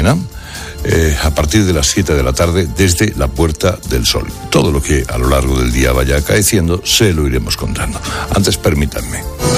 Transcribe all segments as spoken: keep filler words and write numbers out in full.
mañana, eh, a partir de las siete de la tarde, desde la Puerta del Sol. Todo lo que a lo largo del día vaya acaeciendo, se lo iremos contando. Antes, permítanme.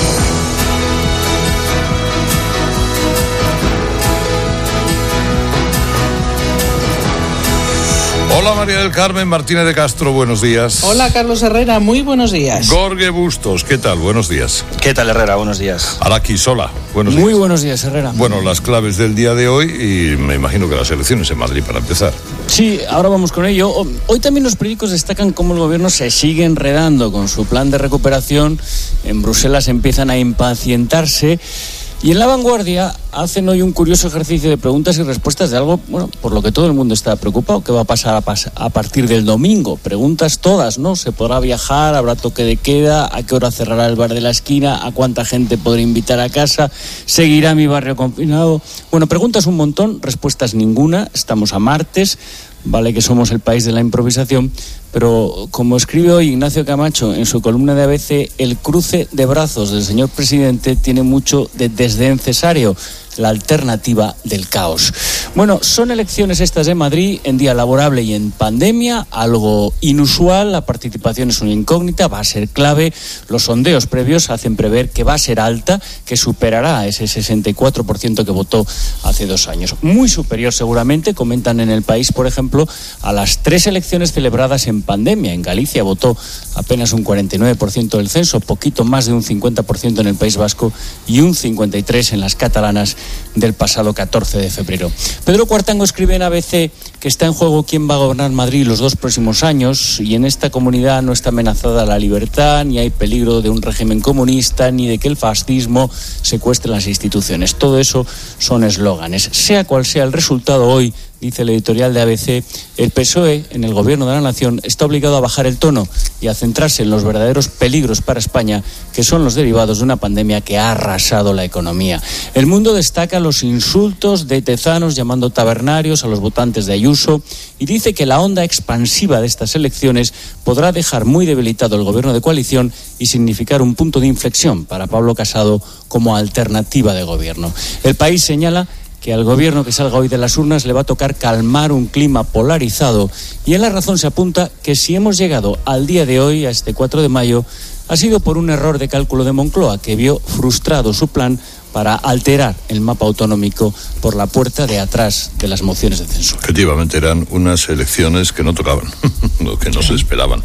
Hola María del Carmen Martínez de Castro, buenos días. Hola Carlos Herrera, muy buenos días. Jorge Bustos, ¿qué tal? Buenos días. ¿Qué tal Herrera? Buenos días. Araki Sola, buenos días. Muy buenos días, Herrera. Bueno, las claves del día de hoy y me imagino que las elecciones en Madrid para empezar. Sí, ahora vamos con ello. Hoy también los periódicos destacan cómo el gobierno se sigue enredando con su plan de recuperación. En Bruselas empiezan a impacientarse. Y en La Vanguardia hacen hoy un curioso ejercicio de preguntas y respuestas de algo, bueno, por lo que todo el mundo está preocupado. ¿Qué va a pasar a, pas- a partir del domingo? Preguntas todas, ¿no? ¿Se podrá viajar? ¿Habrá toque de queda? ¿A qué hora cerrará el bar de la esquina? ¿A cuánta gente podré invitar a casa? ¿Seguirá mi barrio confinado? Bueno, preguntas un montón, respuestas ninguna. Estamos a martes. Vale que somos el país de la improvisación, pero como escribe hoy Ignacio Camacho en su columna de A B C, el cruce de brazos del señor presidente tiene mucho de desdén cesario, la alternativa del caos. Bueno, son elecciones estas de Madrid en día laborable y en pandemia, algo inusual. La participación es una incógnita, va a ser clave. Los sondeos previos hacen prever que va a ser alta, que superará ese sesenta y cuatro por ciento que votó hace dos años. Muy superior seguramente, comentan en El País, por ejemplo, a las tres elecciones celebradas en pandemia. En Galicia votó apenas un cuarenta y nueve por ciento del censo, poquito más de un cincuenta por ciento en el País Vasco y un cincuenta y tres por ciento en las catalanas del pasado catorce de febrero. Pedro Cuartango escribe en A B C que está en juego quién va a gobernar Madrid los dos próximos años, y en esta comunidad no está amenazada la libertad, ni hay peligro de un régimen comunista, ni de que el fascismo secuestre las instituciones. Todo eso son eslóganes. Sea cual sea el resultado hoy, dice el editorial de A B C, el P S O E en el gobierno de la nación está obligado a bajar el tono y a centrarse en los verdaderos peligros para España, que son los derivados de una pandemia que ha arrasado la economía. El Mundo destaca los insultos de Tezanos llamando tabernarios a los votantes de Ayuso y dice que la onda expansiva de estas elecciones podrá dejar muy debilitado el gobierno de coalición y significar un punto de inflexión para Pablo Casado como alternativa de gobierno. El País señala que al gobierno que salga hoy de las urnas le va a tocar calmar un clima polarizado, y en La Razón se apunta que si hemos llegado al día de hoy, a este cuatro de mayo, ha sido por un error de cálculo de Moncloa, que vio frustrado su plan para alterar el mapa autonómico por la puerta de atrás de las mociones de censura. Efectivamente, eran unas elecciones que no tocaban, lo que no se esperaban.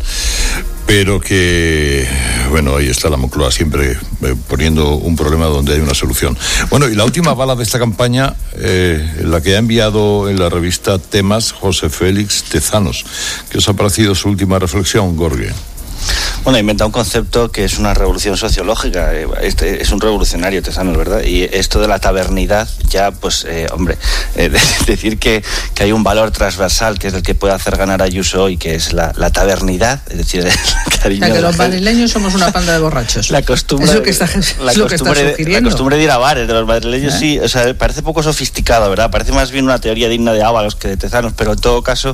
Pero que, bueno, ahí está la Moncloa siempre eh, poniendo un problema donde hay una solución. Bueno, y la última bala de esta campaña, eh, la que ha enviado en la revista Temas José Félix Tezanos. ¿Qué os ha parecido su última reflexión, Jorge? Bueno, ha inventado un concepto que es una revolución sociológica. Este es un revolucionario, Tezanos, ¿verdad? Y esto de la tabernidad, ya, pues, eh, hombre, eh, de, decir que, que hay un valor transversal que es el que puede hacer ganar a Ayuso hoy, que es la, la tabernidad, es decir, el cariño. O sea, que los gente. madrileños somos una panda de borrachos. La costumbre, es lo que está, la es lo que está costumbre, sugiriendo. La costumbre de ir a bares de los madrileños, ¿Eh? sí, o sea, parece poco sofisticado, ¿verdad? Parece más bien una teoría digna de Ábalos que de Tezanos, pero en todo caso,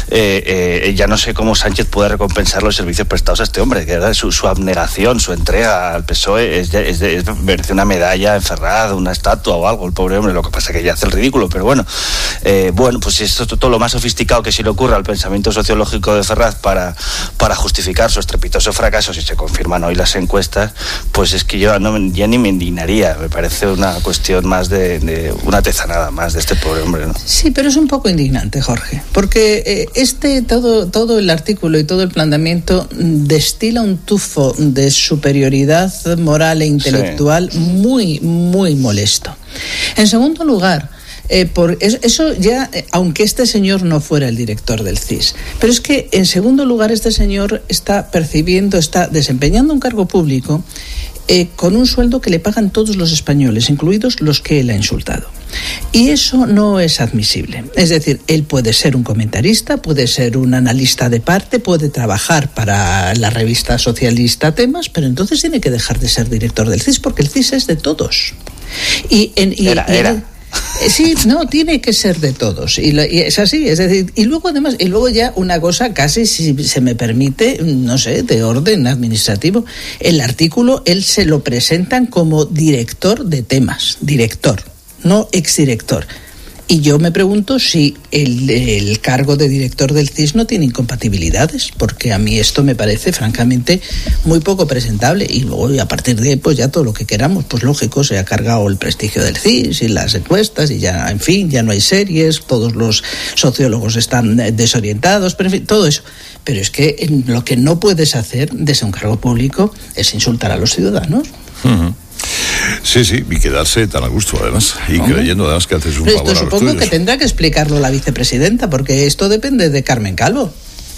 eh, eh, ya no sé cómo Sánchez puede recompensar los servicios prestados a este hombre. Que ¿verdad? Su, su abnegación, su entrega al P S O E es, de, es, de, es merece una medalla en Ferraz, una estatua o algo, el pobre hombre. Lo que pasa es que ya hace el ridículo, pero bueno, eh, bueno, pues esto es todo lo más sofisticado que se le ocurra al pensamiento sociológico de Ferraz para, para justificar su estrepitoso fracaso, si se confirman hoy las encuestas, pues es que yo no, ya ni me indignaría. Me parece una cuestión más de, de una tezanada más de este pobre hombre, ¿no? Sí, pero es un poco indignante, Jorge, porque eh, este todo, todo el artículo y todo el planteamiento destila un tufo de superioridad moral e intelectual sí. muy, muy molesto. En segundo lugar, Eh, por eso ya, eh, aunque este señor no fuera el director del C I S, pero es que en segundo lugar este señor está percibiendo, está desempeñando un cargo público eh, con un sueldo que le pagan todos los españoles, incluidos los que él ha insultado. Y eso no es admisible. Es decir, él puede ser un comentarista, puede ser un analista de parte, puede trabajar para la revista socialista Temas, pero entonces tiene que dejar de ser director del C I S, porque el C I S es de todos. Y, en, y, era, y era. Él, sí, no, tiene que ser de todos, y, lo, y es así, es decir, y luego además, y luego ya una cosa casi, si se me permite, no sé, de orden administrativo, el artículo, él se lo presentan como director de Temas, director, no exdirector. Y yo me pregunto si el, el cargo de director del C I S no tiene incompatibilidades, porque a mí esto me parece francamente muy poco presentable. Y luego a partir de ahí, pues ya todo lo que queramos, pues lógico, se ha cargado el prestigio del C I S y las encuestas y ya, en fin, ya no hay series, todos los sociólogos están desorientados, pero en fin, todo eso. Pero es que lo que no puedes hacer desde un cargo público es insultar a los ciudadanos. Uh-huh. Sí, sí, y quedarse tan a gusto, además, y ¿cómo? Creyendo además que haces un Pero favor esto a los supongo tuyos. que tendrá que explicarlo la vicepresidenta, porque esto depende de Carmen Calvo.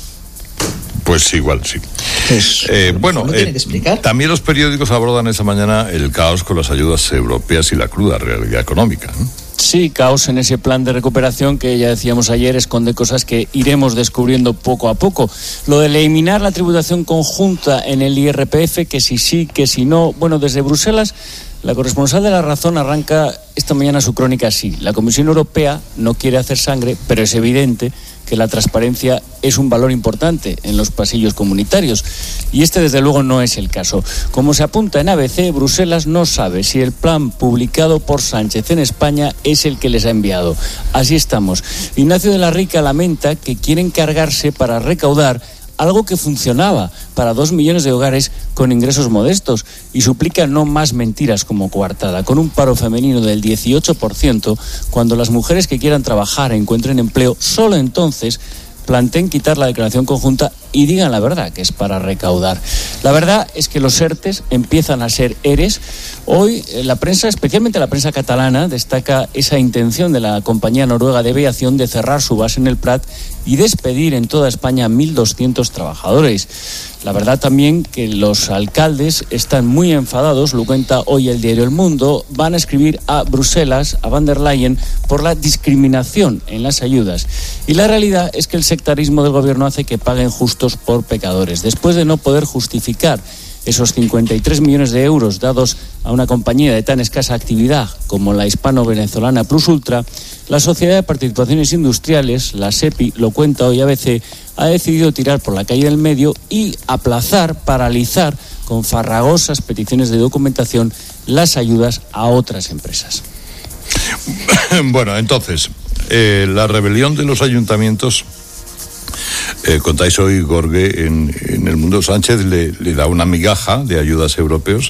Pues igual, sí. Pues, eh, bueno, lo eh, tiene que explicar. También los periódicos abordan esta mañana el caos con las ayudas europeas y la cruda realidad económica, ¿no? Sí, caos en ese plan de recuperación que ya decíamos ayer esconde cosas que iremos descubriendo poco a poco. Lo de eliminar la tributación conjunta en el I R P F, que si sí, que si no. Bueno, desde Bruselas, la corresponsal de La Razón arranca esta mañana su crónica así. La Comisión Europea no quiere hacer sangre, pero es evidente que la transparencia es un valor importante en los pasillos comunitarios. Y este, desde luego, no es el caso. Como se apunta en A B C, Bruselas no sabe si el plan publicado por Sánchez en España es el que les ha enviado. Así estamos. Ignacio de la Rica lamenta que quieren cargarse para recaudar algo que funcionaba para dos millones de hogares con ingresos modestos, y suplica no más mentiras como coartada, con un paro femenino del dieciocho por ciento. Cuando las mujeres que quieran trabajar encuentren empleo, solo entonces planteen quitar la declaración conjunta y digan la verdad, que es para recaudar. La verdad es que los ERTES empiezan a ser ERES. Hoy la prensa, especialmente la prensa catalana, destaca esa intención de la compañía noruega de aviación de cerrar su base en el Prat y despedir en toda España a mil doscientos trabajadores. La verdad también que los alcaldes están muy enfadados, lo cuenta hoy el diario El Mundo. Van a escribir a Bruselas, a Van der Leyen, por la discriminación en las ayudas. Y la realidad es que el sectarismo del gobierno hace que paguen justos por pecadores. Después de no poder justificar esos cincuenta y tres millones de euros dados a una compañía de tan escasa actividad como la hispano-venezolana Plus Ultra, la Sociedad de Participaciones Industriales, la SEPI, lo cuenta hoy A B C, ha decidido tirar por la calle del medio y aplazar, paralizar con farragosas peticiones de documentación las ayudas a otras empresas. Bueno, entonces, eh, la rebelión de los ayuntamientos. Eh, contáis hoy, Gorge, en, en El Mundo, Sánchez le, le da una migaja de ayudas europeos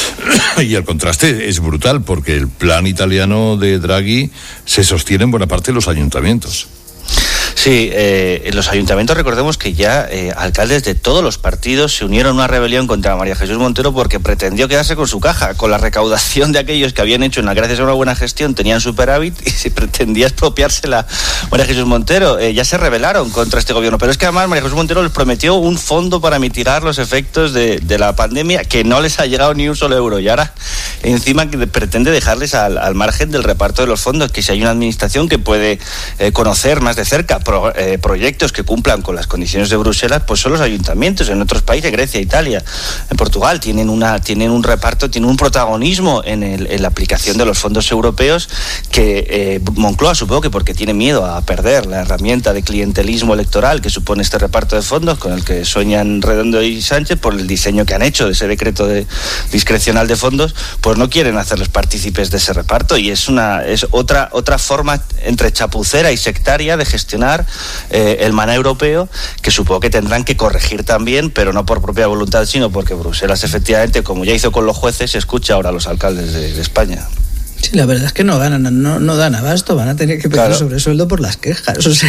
y el contraste es brutal porque el plan italiano de Draghi se sostiene en buena parte de los ayuntamientos. Sí, eh, los ayuntamientos, recordemos que ya eh, alcaldes de todos los partidos se unieron a una rebelión contra María Jesús Montero porque pretendió quedarse con su caja, con la recaudación de aquellos que habían hecho, una, gracias a una buena gestión, tenían superávit y se pretendía expropiársela María Jesús Montero. Eh, ya se rebelaron contra este gobierno, pero es que además María Jesús Montero les prometió un fondo para mitigar los efectos de, de la pandemia que no les ha llegado ni un solo euro, y ahora encima que pretende dejarles al, al margen del reparto de los fondos, que si hay una administración que puede eh, conocer más de cerca Pro, eh, proyectos que cumplan con las condiciones de Bruselas, pues son los ayuntamientos. En otros países, Grecia, Italia, en Portugal, tienen una tienen un reparto, tienen un protagonismo en, el, en la aplicación de los fondos europeos que eh, Moncloa, supongo que porque tiene miedo a perder la herramienta de clientelismo electoral que supone este reparto de fondos, con el que sueñan Redondo y Sánchez por el diseño que han hecho de ese decreto de, discrecional de fondos, pues no quieren hacerles partícipes de ese reparto, y es una es otra otra forma entre chapucera y sectaria de gestionar eh, el maná europeo, que supongo que tendrán que corregir también, pero no por propia voluntad, sino porque Bruselas, efectivamente, como ya hizo con los jueces, escucha ahora a los alcaldes de, de España. Sí, la verdad es que no ganan, no, no dan abasto, van a tener que pedir claro. sobresueldo por las quejas. O sea,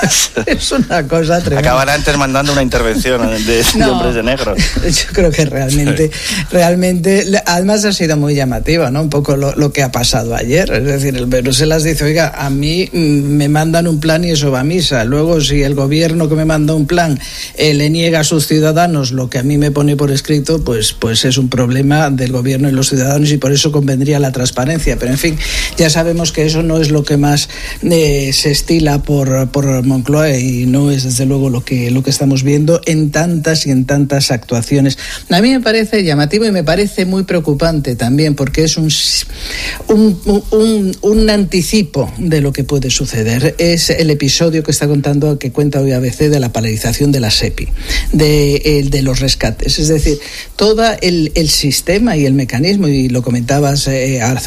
es una cosa tremenda. Acaban antes mandando una intervención de, no, de hombres de negro. Yo creo que realmente, sí. realmente, además ha sido muy llamativo, ¿no? Un poco lo, lo que ha pasado ayer. Es decir, el Bruselas dice, oiga, a mí me mandan un plan y eso va a misa. Luego, si el gobierno que me manda un plan eh, le niega a sus ciudadanos lo que a mí me pone por escrito, pues, pues es un problema del gobierno y los ciudadanos, y por eso convendría la transparencia. Pero en fin, ya sabemos que eso no es lo que más eh, se estila por, por Moncloa, y no es desde luego lo que, lo que estamos viendo en tantas y en tantas actuaciones. A mí me parece llamativo y me parece muy preocupante también, porque es un, un, un, un anticipo de lo que puede suceder. Es el episodio que está contando, que cuenta hoy A B C, de la paralización de la SEPI, de, el, de los rescates. Es decir, todo el, el sistema y el mecanismo, y lo comentabas eh, hace un momento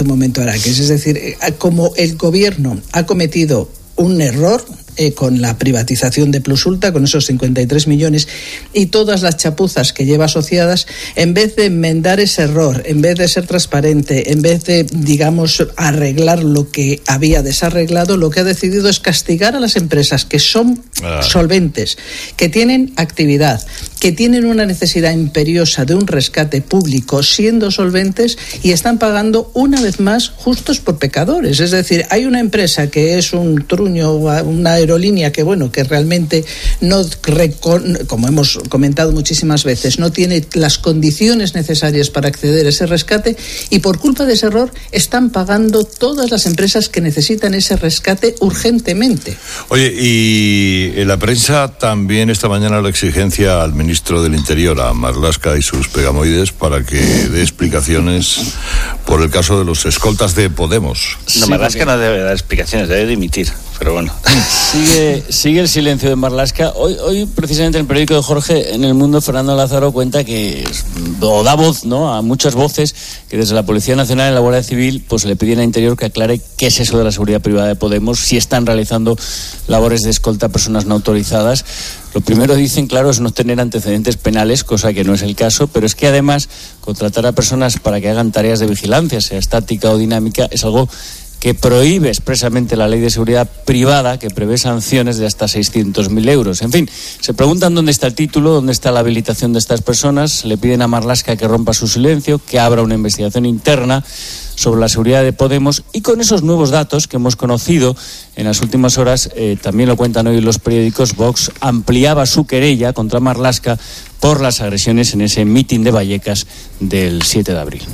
embraques. Es decir, como el gobierno ha cometido un error eh, con la privatización de Plusulta, con esos cincuenta y tres millones y todas las chapuzas que lleva asociadas, en vez de enmendar ese error, en vez de ser transparente, en vez de, digamos, arreglar lo que había desarreglado, lo que ha decidido es castigar a las empresas que son ah. solventes, que tienen actividad, que tienen una necesidad imperiosa de un rescate público siendo solventes, y están pagando una vez más justos por pecadores. Es decir, hay una empresa que es un truño, una aerolínea que, bueno, que realmente no, como hemos comentado muchísimas veces, no tiene las condiciones necesarias para acceder a ese rescate, y por culpa de ese error están pagando todas las empresas que necesitan ese rescate urgentemente. Oye, y en la prensa también esta mañana la exigencia al ministro del Interior, a Marlaska y sus pegamoides, para que dé explicaciones por el caso de los escoltas de Podemos. No, sí, Marlaska porque... no debe dar explicaciones, debe dimitir, pero bueno. Sigue, sigue el silencio de Marlaska. Hoy, hoy precisamente en el periódico de Jorge, en El Mundo, Fernando Lázaro cuenta que, o da voz, ¿no?, a muchas voces que desde la Policía Nacional y la Guardia Civil pues le piden a Interior que aclare qué es eso de la seguridad privada de Podemos, si están realizando labores de escolta a personas no autorizadas. Lo primero, dicen, claro, es no tener antecedentes penales, cosa que no es el caso, pero es que además contratar a personas para que hagan tareas de vigilancia, sea estática o dinámica, es algo que prohíbe expresamente la Ley de Seguridad Privada, que prevé sanciones de hasta seiscientos mil euros. En fin, se preguntan dónde está el título, dónde está la habilitación de estas personas, le piden a Marlaska que rompa su silencio, que abra una investigación interna sobre la seguridad de Podemos, y con esos nuevos datos que hemos conocido en las últimas horas, eh, también lo cuentan hoy los periódicos, Vox ampliaba su querella contra Marlaska por las agresiones en ese mitin de Vallecas del siete de abril.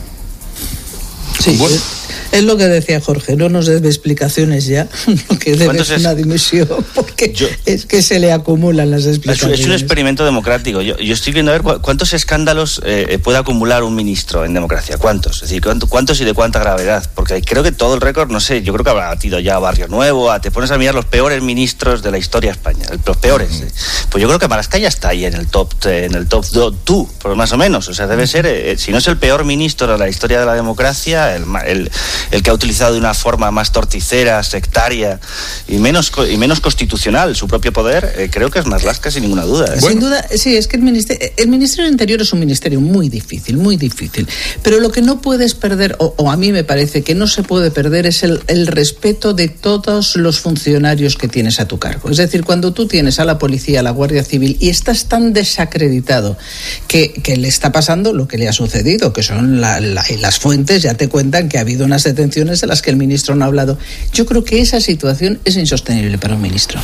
Sí, bueno. Es lo que decía Jorge, no nos debe explicaciones ya, lo que debe es una dimisión, porque yo, es que se le acumulan las explicaciones. Es un experimento democrático. Yo, yo estoy viendo a ver cu- cuántos escándalos eh, puede acumular un ministro en democracia. ¿Cuántos? Es decir, ¿cuántos, cuántos y de cuánta gravedad? Porque creo que todo el récord, no sé, yo creo que habrá batido ya a Barrio Nuevo, a, te pones a mirar los peores ministros de la historia de España, los peores. Uh-huh. Eh. Pues yo creo que Marlaska ya está ahí en el top, en el top dos, por más o menos. O sea, debe ser, eh, si no es el peor ministro de la historia de la democracia, el, el el que ha utilizado de una forma más torticera, sectaria y menos y menos constitucional su propio poder, eh, creo que es Marlaska sin ninguna duda. ¿eh? Sin bueno. duda, sí, es que el ministerio, el Ministerio del Interior es un ministerio muy difícil, muy difícil, pero lo que no puedes perder, o, o a mí me parece que no se puede perder, es el, el respeto de todos los funcionarios que tienes a tu cargo. Es decir, cuando tú tienes a la policía, a la Guardia Civil, y estás tan desacreditado que, que le está pasando lo que le ha sucedido, que son la, la, las fuentes ya te cuentan que ha habido unas detenciones de las que el ministro no ha hablado. Yo creo que esa situación es insostenible para un ministro.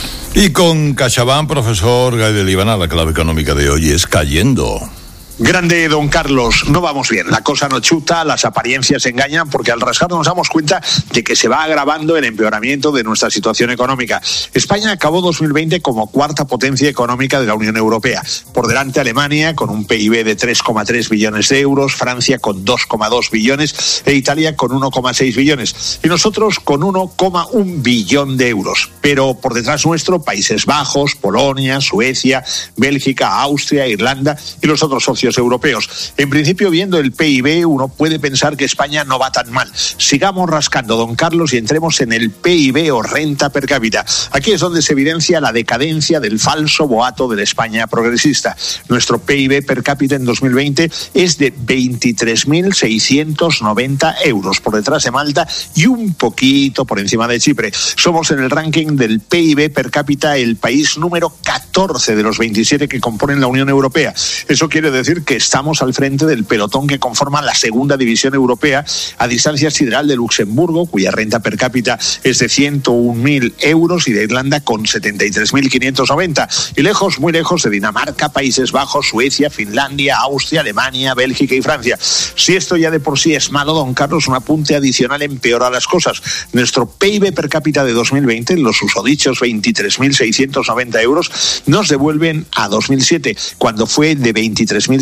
Y con CaixaBank, profesor Gay de Líbana, la clave económica de hoy es cayendo. Grande don Carlos, no vamos bien, la cosa no chuta, las apariencias engañan, porque al rascar nos damos cuenta de que se va agravando el empeoramiento de nuestra situación económica. España acabó dos mil veinte como cuarta potencia económica de la Unión Europea. Por delante Alemania con un P I B de tres coma tres billones de euros, Francia con dos coma dos billones e Italia con uno coma seis billones. Y nosotros con uno coma uno billón de euros. Pero por detrás nuestro, Países Bajos, Polonia, Suecia, Bélgica, Austria, Irlanda y los otros socios europeos. En principio, viendo el P I B, uno puede pensar que España no va tan mal. Sigamos rascando, don Carlos, y entremos en el P I B o renta per cápita. Aquí es donde se evidencia la decadencia del falso boato de la España progresista. Nuestro P I B per cápita en dos mil veinte es de veintitrés mil seiscientos noventa euros, por detrás de Malta y un poquito por encima de Chipre. Somos en el ranking del P I B per cápita el país número catorce de los veintisiete que componen la Unión Europea. Eso quiere decir que estamos al frente del pelotón que conforma la segunda división europea, a distancia sideral de Luxemburgo, cuya renta per cápita es de ciento un mil euros, y de Irlanda con setenta y tres mil quinientos noventa, y lejos, muy lejos de Dinamarca, Países Bajos, Suecia, Finlandia, Austria, Alemania, Bélgica y Francia. Si esto ya de por sí es malo, don Carlos, un apunte adicional empeora las cosas. Nuestro P I B per cápita de dos mil veinte, los susodichos veintitrés mil seiscientos noventa euros, nos devuelven a dos mil siete, cuando fue de veintitrés mil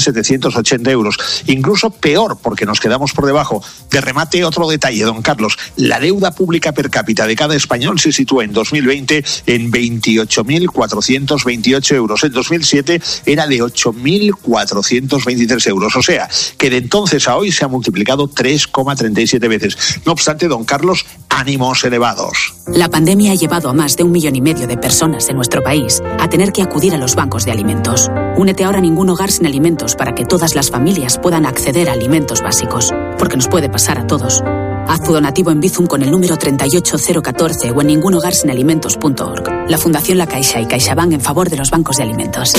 setecientos ochenta euros. Incluso peor, porque nos quedamos por debajo. De remate, otro detalle, don Carlos. La deuda pública per cápita de cada español se sitúa en dos mil veinte en veintiocho mil cuatrocientos veintiocho euros. En dos mil siete era de ocho mil cuatrocientos veintitrés euros. O sea, que de entonces a hoy se ha multiplicado tres coma treinta y siete veces. No obstante, don Carlos, ánimos elevados. La pandemia ha llevado a más de un millón y medio de personas en nuestro país a tener que acudir a los bancos de alimentos. Únete ahora a Ningún Hogar Sin Alimentos para que todas las familias puedan acceder a alimentos básicos, porque nos puede pasar a todos. Haz tu donativo en Bizum con el número treinta y ocho cero catorce o en ningún hogar sin alimentos punto org. La Fundación La Caixa y CaixaBank en favor de los bancos de alimentos.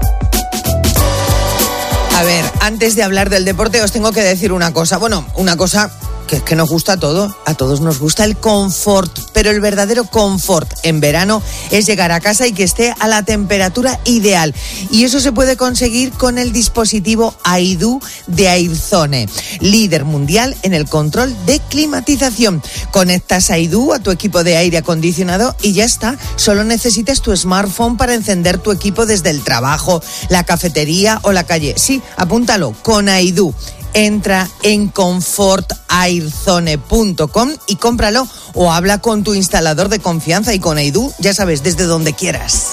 A ver, antes de hablar del deporte os tengo que decir una cosa. Bueno, una cosa que es que nos gusta todo. A todos nos gusta el confort, pero el verdadero confort en verano es llegar a casa y que esté a la temperatura ideal. Y eso se puede conseguir con el dispositivo Aidu de Airzone, líder mundial en el control de climatización. Conectas Aidu a tu equipo de aire acondicionado y ya está. Solo necesitas tu smartphone para encender tu equipo desde el trabajo, la cafetería o la calle. Sí, apúntalo, con Aidu. Entra en confort airzone punto com y cómpralo o habla con tu instalador de confianza y con Aidu, ya sabes, desde donde quieras.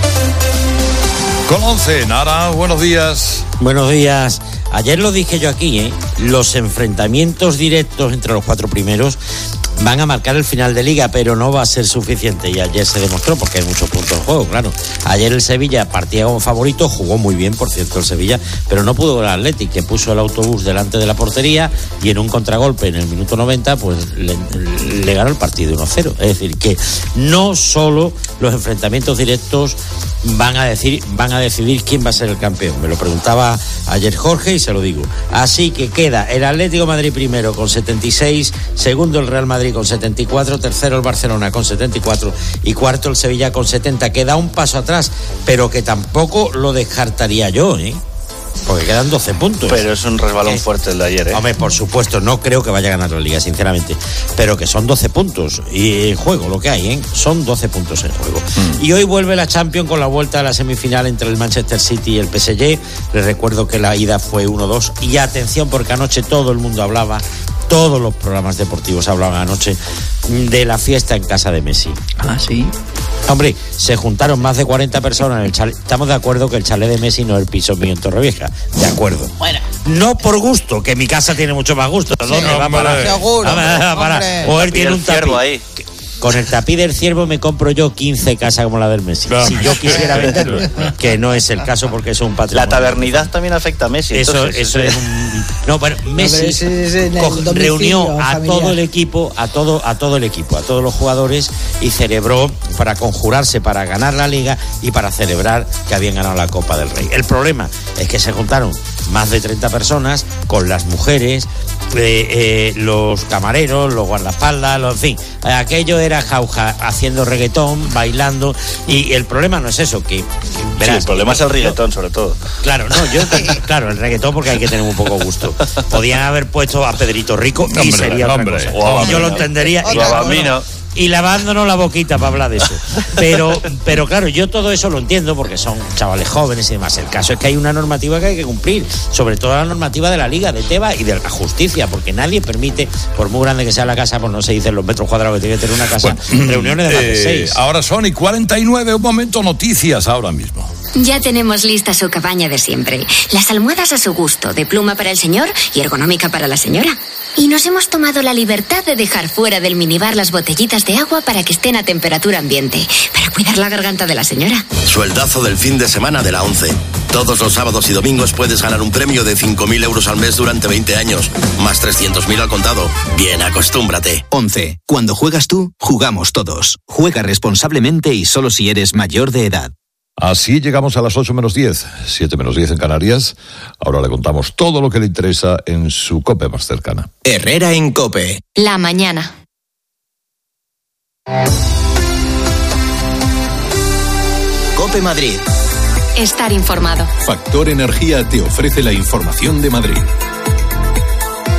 Con once, Nara, buenos días. Buenos días. Ayer lo dije yo aquí, ¿eh? Los enfrentamientos directos entre los cuatro primeros van a marcar el final de liga, pero no va a ser suficiente. Y ayer se demostró, porque hay muchos puntos en juego, claro. Ayer el Sevilla partía como favorito, jugó muy bien, por cierto, el Sevilla, pero no pudo el Athletic, que puso el autobús delante de la portería y en un contragolpe en el minuto noventa, pues le, le ganó el partido uno cero. Es decir, que no solo los enfrentamientos directos van a decir, van a decidir quién va a ser el campeón. Me lo preguntaba ayer Jorge y se lo digo. Así que queda el Atlético de Madrid primero con setenta y seis, segundo el Real Madrid con setenta y cuatro, tercero el Barcelona con setenta y cuatro y cuarto el Sevilla con setenta. Queda un paso atrás, pero que tampoco lo descartaría yo, ¿eh? Porque quedan doce puntos. Pero es un resbalón ¿Eh? fuerte el de ayer, ¿eh? Hombre, por supuesto, no creo que vaya a ganar la Liga, sinceramente. Pero que son doce puntos. Y en juego, lo que hay, ¿eh? Son doce puntos en juego. Mm. Y hoy vuelve la Champions con la vuelta a la semifinal entre el Manchester City y el P S G. Les recuerdo que la ida fue uno dos. Y atención, porque anoche todo el mundo hablaba, todos los programas deportivos hablaban anoche de la fiesta en casa de Messi. Ah, sí. Hombre, se juntaron más de cuarenta personas en el chalet. Estamos de acuerdo que el chalet de Messi no es el piso mío en Torrevieja. De acuerdo. Bueno. No por gusto, que mi casa tiene mucho más gusto. Sí, ¿Dónde va a parar? Seguro. Va a parar. O él tiene un tapiz ahí. Con el tapiz del ciervo me compro yo quince casas como la del Messi. Claro. Si yo quisiera venderlo, que no es el caso porque es un patrimonio. La tabernidad también afecta a Messi. Eso, entonces, eso es un... No, bueno, Messi es, es en co- reunió a familiar. todo el equipo, a todo, a todo el equipo, a todos los jugadores y celebró para conjurarse para ganar la Liga y para celebrar que habían ganado la Copa del Rey. El problema es que se juntaron más de treinta personas con las mujeres, eh, eh, los camareros, los guardaespaldas, los, en fin, aquello era jauja haciendo reggaetón, bailando, y el problema no es eso, que verás, sí, el problema es el reggaetón, sobre todo. Claro, no, yo claro, el reggaetón porque hay que tener un poco gusto. Podían haber puesto a Pedrito Rico y hombre, sería hombre, otra cosa. o a Yo lo Bambino. entendería. O a Bambino. Y lavándonos la boquita para hablar de eso. Pero, pero claro, yo todo eso lo entiendo porque son chavales jóvenes y demás. El caso es que hay una normativa que hay que cumplir, sobre todo la normativa de la Liga, de Tebas y de la justicia, porque nadie permite, por muy grande que sea la casa, pues no se dicen los metros cuadrados que tiene que tener una casa, bueno, reuniones de más de eh, seis. Ahora son y cuarenta y nueve, un momento, noticias ahora mismo. Ya tenemos lista su cabaña de siempre. Las almohadas a su gusto, de pluma para el señor y ergonómica para la señora. Y nos hemos tomado la libertad de dejar fuera del minibar las botellitas de agua para que estén a temperatura ambiente, para cuidar la garganta de la señora. Sueldazo del fin de semana de la ONCE. Todos los sábados y domingos puedes ganar un premio de cinco mil euros al mes durante veinte años, más trescientos mil al contado. Bien, acostúmbrate. ONCE. Cuando juegas tú, jugamos todos. Juega responsablemente y solo si eres mayor de edad. Así llegamos a las ocho menos diez, siete menos diez en Canarias. Ahora le contamos todo lo que le interesa en su COPE más cercana. Herrera en COPE. La mañana. COPE Madrid. Estar informado. Factor Energía te ofrece la información de Madrid.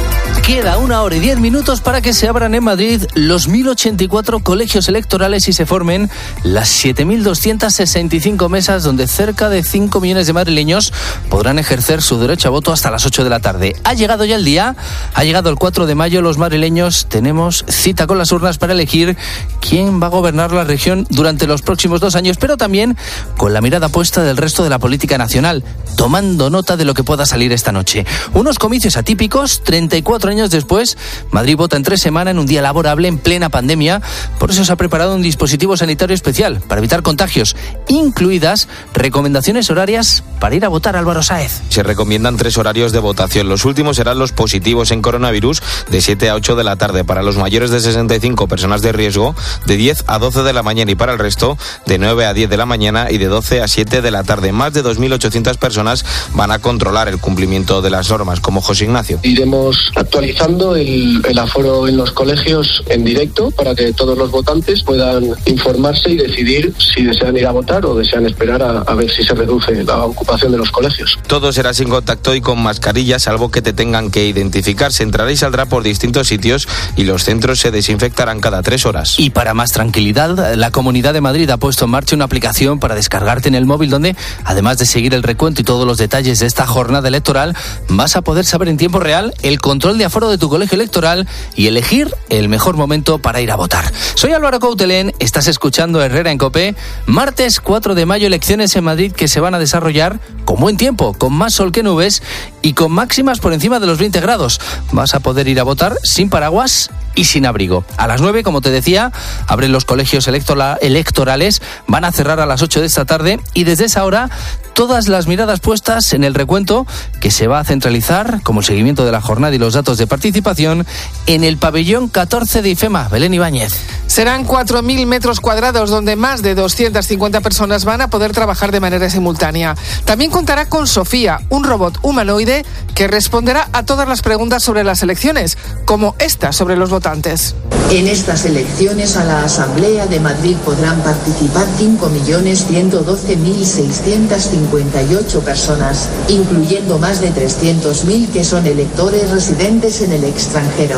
Queda una hora y diez minutos para que se abran en Madrid los mil ochenta y cuatro colegios electorales y se formen las siete mil doscientas sesenta y cinco mesas donde cerca de cinco millones de madrileños podrán ejercer su derecho a voto hasta las ocho de la tarde. Ha llegado ya el día, ha llegado el cuatro de mayo, los madrileños tenemos cita con las urnas para elegir quién va a gobernar la región durante los próximos dos años, pero también con la mirada puesta del resto de la política nacional, tomando nota de lo que pueda salir esta noche. Unos comicios atípicos, treinta y cuatro años después, Madrid vota en tres semanas en un día laborable en plena pandemia. Por eso se ha preparado un dispositivo sanitario especial para evitar contagios, incluidas recomendaciones horarias para ir a votar. Álvaro Sáez. Se recomiendan tres horarios de votación. Los últimos serán los positivos en coronavirus de siete a ocho de la tarde. Para los mayores de sesenta y cinco, personas de riesgo, de diez a doce de la mañana, y para el resto de nueve a diez de la mañana y de doce a siete de la tarde. Más de dos mil ochocientas personas van a controlar el cumplimiento de las normas, como José Ignacio. Iremos actualizando el, el aforo en los colegios en directo para que todos los votantes puedan informarse y decidir si desean ir a votar o desean esperar a, a ver si se reduce la ocupación de los colegios. Todo será sin contacto y con mascarilla, salvo que te tengan que identificar. Se entrará y saldrá por distintos sitios y los centros se desinfectarán cada tres horas. Y para más tranquilidad, la Comunidad de Madrid ha puesto en marcha una aplicación para descargarte en el móvil donde, además de seguir el recuento y todos los detalles de esta jornada electoral, vas a poder saber en tiempo real el control de aforo de tu colegio electoral y elegir el mejor momento para ir a votar. Soy Álvaro Coutelén, estás escuchando Herrera en COPE. Martes cuatro de mayo, elecciones en Madrid que se van a desarrollar con buen tiempo, con más sol que nubes y con máximas por encima de los veinte grados. Vas a poder ir a votar sin paraguas y sin abrigo. A las nueve, como te decía, abren los colegios electora- electorales, van a cerrar a las ocho de esta tarde y desde esa hora todas las miradas puestas en el recuento que se va a centralizar, como el seguimiento de la jornada y los datos de participación, en el pabellón catorce de IFEMA. Belén Ibáñez. Serán cuatro mil metros cuadrados donde más de doscientas cincuenta personas van a poder trabajar de manera simultánea. También contará con Sofía, un robot humanoide que responderá a todas las preguntas sobre las elecciones, como esta sobre los votantes. En estas elecciones a la Asamblea de Madrid podrán participar cinco millones ciento doce mil seiscientas cincuenta y ocho personas, incluyendo más de trescientos mil que son electores residentes en el extranjero.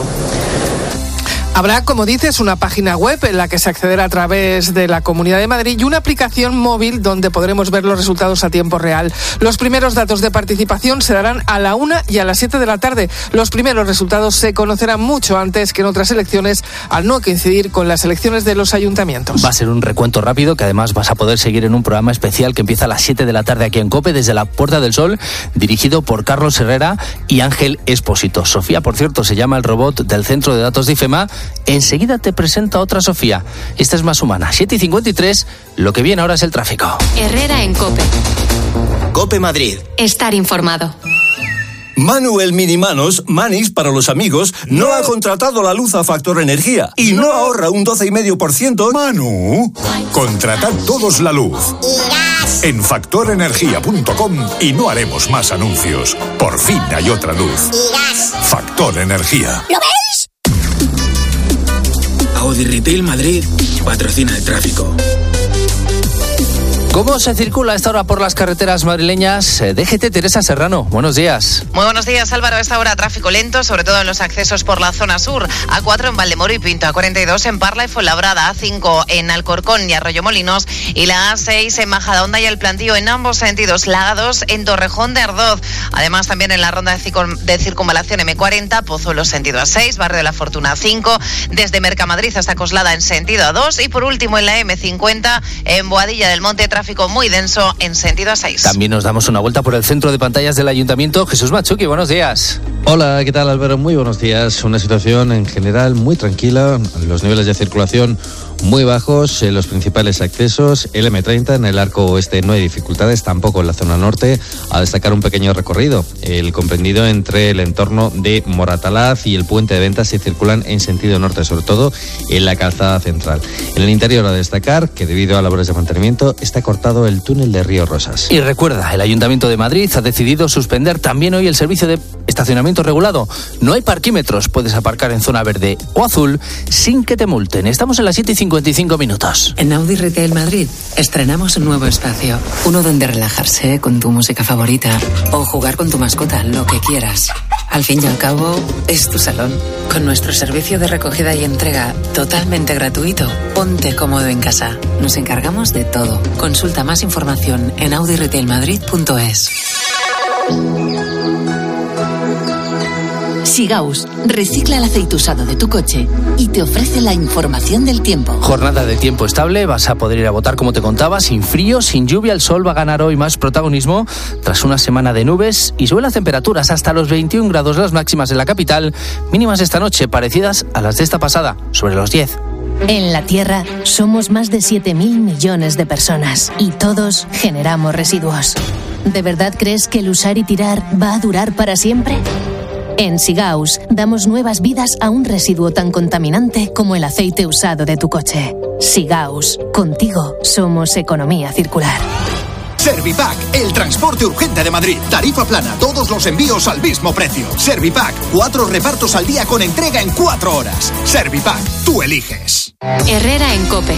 Habrá, como dices, una página web en la que se accederá a través de la Comunidad de Madrid y una aplicación móvil donde podremos ver los resultados a tiempo real. Los primeros datos de participación se darán a la una y a las siete de la tarde. Los primeros resultados se conocerán mucho antes que en otras elecciones, al no coincidir con las elecciones de los ayuntamientos. Va a ser un recuento rápido que además vas a poder seguir en un programa especial que empieza a las siete de la tarde aquí en COPE desde la Puerta del Sol, dirigido por Carlos Herrera y Ángel Espósito. Sofía, por cierto, se llama el robot del Centro de Datos de IFEMA. Enseguida te presenta otra Sofía. Esta es más humana. siete y cincuenta y tres, lo que viene ahora es el tráfico. Herrera en COPE. COPE Madrid. Estar informado. Manu el Minimanos, Manis para los amigos, no ha contratado la luz a Factor Energía y no ahorra un doce coma cinco por ciento. Manu, contratad todos la luz en factor energía punto com y no haremos más anuncios. Por fin hay otra luz. Factor Energía. ¿Lo veis? Audi Retail Madrid patrocina el tráfico. ¿Cómo se circula a esta hora por las carreteras madrileñas? D G T, Teresa Serrano, buenos días. Muy buenos días, Álvaro. A esta hora tráfico lento, sobre todo en los accesos por la zona sur. A cuatro en Valdemoro y Pinto, A cuarenta y dos en Parla y Fuenlabrada, A cinco en Alcorcón y Arroyomolinos y la A seis en Majadahonda y El Plantío en ambos sentidos. La A dos en Torrejón de Ardoz. Además también en la ronda de, circun- de circunvalación M cuarenta, Pozuelo sentido A seis, Barrio de la Fortuna A cinco, desde Mercamadrid hasta Coslada en sentido A dos y por último en la M cincuenta en Boadilla del Monte, tráfico muy denso en sentido A seis. También nos damos una vuelta por el centro de pantallas del Ayuntamiento. Jesús Machuqui, buenos días. Hola, ¿qué tal, Álvaro? Muy buenos días. Una situación en general muy tranquila, los niveles de circulación muy bajos en los principales accesos. El eme treinta en el arco oeste no hay dificultades, tampoco en la zona norte. A destacar un pequeño recorrido, el comprendido entre el entorno de Moratalaz y el puente de Ventas, se circulan en sentido norte, sobre todo en la calzada central. En el interior, a destacar que debido a labores de mantenimiento está cortado el túnel de Río Rosas. Y recuerda, el Ayuntamiento de Madrid ha decidido suspender también hoy el servicio de estacionamiento regulado. No hay parquímetros, puedes aparcar en zona verde o azul sin que te multen. Estamos en las siete y cincuenta y cinco minutos. En Audi Retail Madrid estrenamos un nuevo espacio, uno donde relajarse con tu música favorita o jugar con tu mascota, lo que quieras. Al fin y al cabo, es tu salón. Con nuestro servicio de recogida y entrega totalmente gratuito, ponte cómodo en casa. Nos encargamos de todo. Consulta más información en audi retail madrid punto es. Sigaus recicla el aceite usado de tu coche y te ofrece la información del tiempo. Jornada de tiempo estable, vas a poder ir a votar como te contaba, sin frío, sin lluvia. El sol va a ganar hoy más protagonismo tras una semana de nubes y suben las temperaturas hasta los veintiún grados las máximas en la capital, mínimas esta noche parecidas a las de esta pasada, sobre los diez. En la Tierra somos más de siete mil millones de personas y todos generamos residuos. ¿De verdad crees que el usar y tirar va a durar para siempre? En Sigaus damos nuevas vidas a un residuo tan contaminante como el aceite usado de tu coche. Sigaus, contigo somos economía circular. Servipack, el transporte urgente de Madrid. Tarifa plana, todos los envíos al mismo precio. Servipack, cuatro repartos al día con entrega en cuatro horas. Servipack, tú eliges. Herrera en COPE.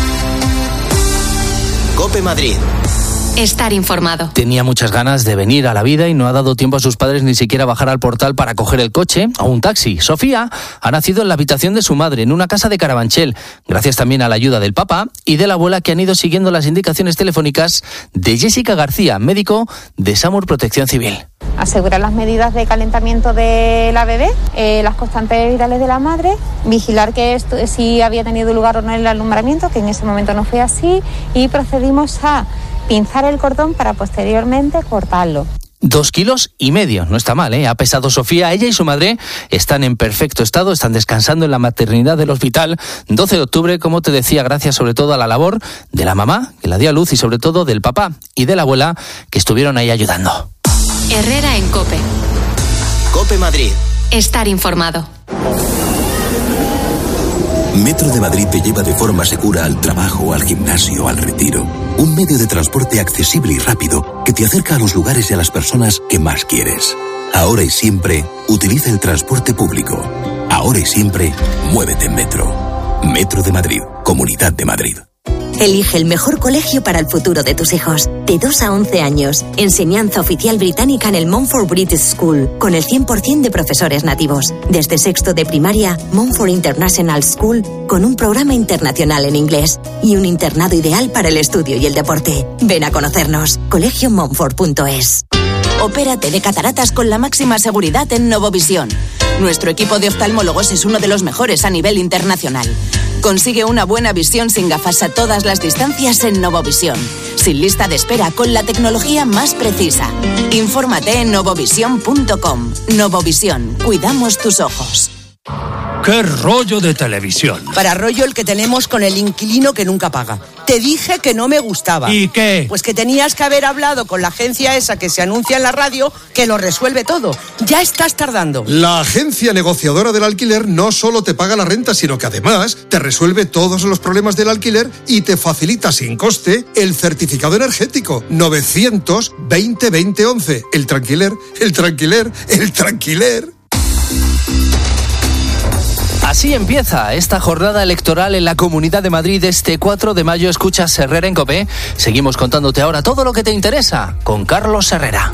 COPE Madrid. Estar informado. Tenía muchas ganas de venir a la vida y no ha dado tiempo a sus padres ni siquiera a bajar al portal para coger el coche o un taxi. Sofía ha nacido en la habitación de su madre, en una casa de Carabanchel, gracias también a la ayuda del papá y de la abuela, que han ido siguiendo las indicaciones telefónicas de Jessica García, médico de SAMUR Protección Civil. Asegurar las medidas de calentamiento de la bebé, eh, las constantes vitales de la madre, vigilar que esto, si había tenido lugar o no el alumbramiento, que en ese momento no fue así, y procedimos a pinzar el cordón para posteriormente cortarlo. Dos kilos y medio, no está mal, ¿eh? Ha pesado Sofía. Ella y su madre están en perfecto estado, están descansando en la maternidad del hospital. doce de octubre, como te decía, gracias sobre todo a la labor de la mamá, que la dio a luz, y sobre todo del papá y de la abuela, que estuvieron ahí ayudando. Herrera en COPE. COPE Madrid. Estar informado. Metro de Madrid te lleva de forma segura al trabajo, al gimnasio, al retiro. Un medio de transporte accesible y rápido que te acerca a los lugares y a las personas que más quieres. Ahora y siempre, utiliza el transporte público. Ahora y siempre, muévete en Metro. Metro de Madrid, Comunidad de Madrid. Elige el mejor colegio para el futuro de tus hijos. De dos a once años. Enseñanza oficial británica en el Montfort British School, con el cien por ciento de profesores nativos. Desde sexto de primaria, Montfort International School, con un programa internacional en inglés. Y un internado ideal para el estudio y el deporte. Ven a conocernos. colegio montfort punto es. Opérate de cataratas con la máxima seguridad en Novovisión. Nuestro equipo de oftalmólogos es uno de los mejores a nivel internacional. Consigue una buena visión sin gafas a todas las distancias en Novovisión. Sin lista de espera, con la tecnología más precisa. Infórmate en novovisión punto com. Novovisión, cuidamos tus ojos. ¡Qué rollo de televisión! Para rollo el que tenemos con el inquilino que nunca paga. Te dije que no me gustaba. ¿Y qué? Pues que tenías que haber hablado con la agencia esa que se anuncia en la radio, que lo resuelve todo. Ya estás tardando. La agencia negociadora del alquiler no solo te paga la renta, sino que además te resuelve todos los problemas del alquiler y te facilita sin coste el certificado energético. novecientos veinte veinte once. El tranquiler, el tranquiler, el tranquiler. Así empieza esta jornada electoral en la Comunidad de Madrid este cuatro de mayo. Escuchas Herrera en COPE. Seguimos contándote ahora todo lo que te interesa con Carlos Herrera.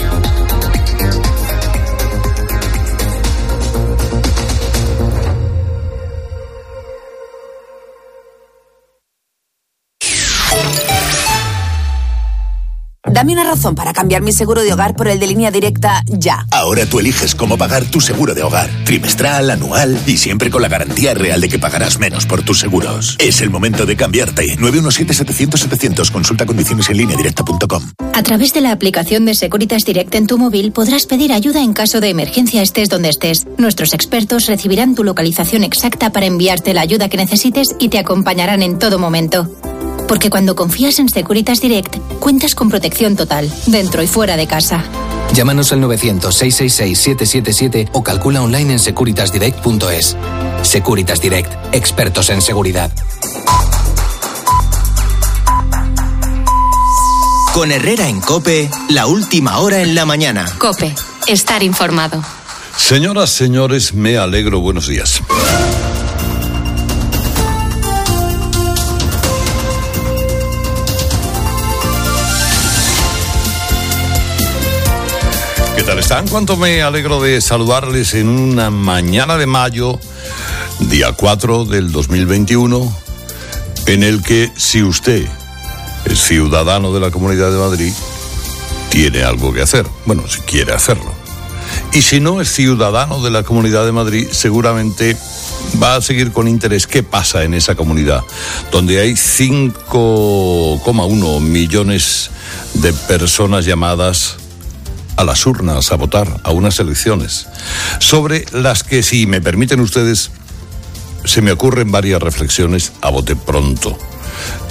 Dame una razón para cambiar mi seguro de hogar por el de Línea Directa ya. Ahora tú eliges cómo pagar tu seguro de hogar. Trimestral, anual y siempre con la garantía real de que pagarás menos por tus seguros. Es el momento de cambiarte. nueve uno siete, setecientos, setecientos. Consulta condiciones en línea directa punto com. A través de la aplicación de Securitas Direct en tu móvil podrás pedir ayuda en caso de emergencia estés donde estés. Nuestros expertos recibirán tu localización exacta para enviarte la ayuda que necesites y te acompañarán en todo momento. Porque cuando confías en Securitas Direct, cuentas con protección total, dentro y fuera de casa. Llámanos al novecientos, seiscientos sesenta y seis, siete siete siete o calcula online en securitas direct punto es. Securitas Direct, expertos en seguridad. Con Herrera en COPE, la última hora en la mañana. COPE, estar informado. Señoras, señores, me alegro. Buenos días. ¿Qué tal está? están? Cuánto me alegro de saludarles en una mañana de mayo, día cuatro del dos mil veintiuno, en el que, si usted es ciudadano de la Comunidad de Madrid, tiene algo que hacer. Bueno, si quiere hacerlo. Y si no es ciudadano de la Comunidad de Madrid, seguramente va a seguir con interés qué pasa en esa comunidad, donde hay cinco coma uno millones de personas llamadas a las urnas a votar a unas elecciones, sobre las que, si me permiten ustedes, se me ocurren varias reflexiones a bote pronto.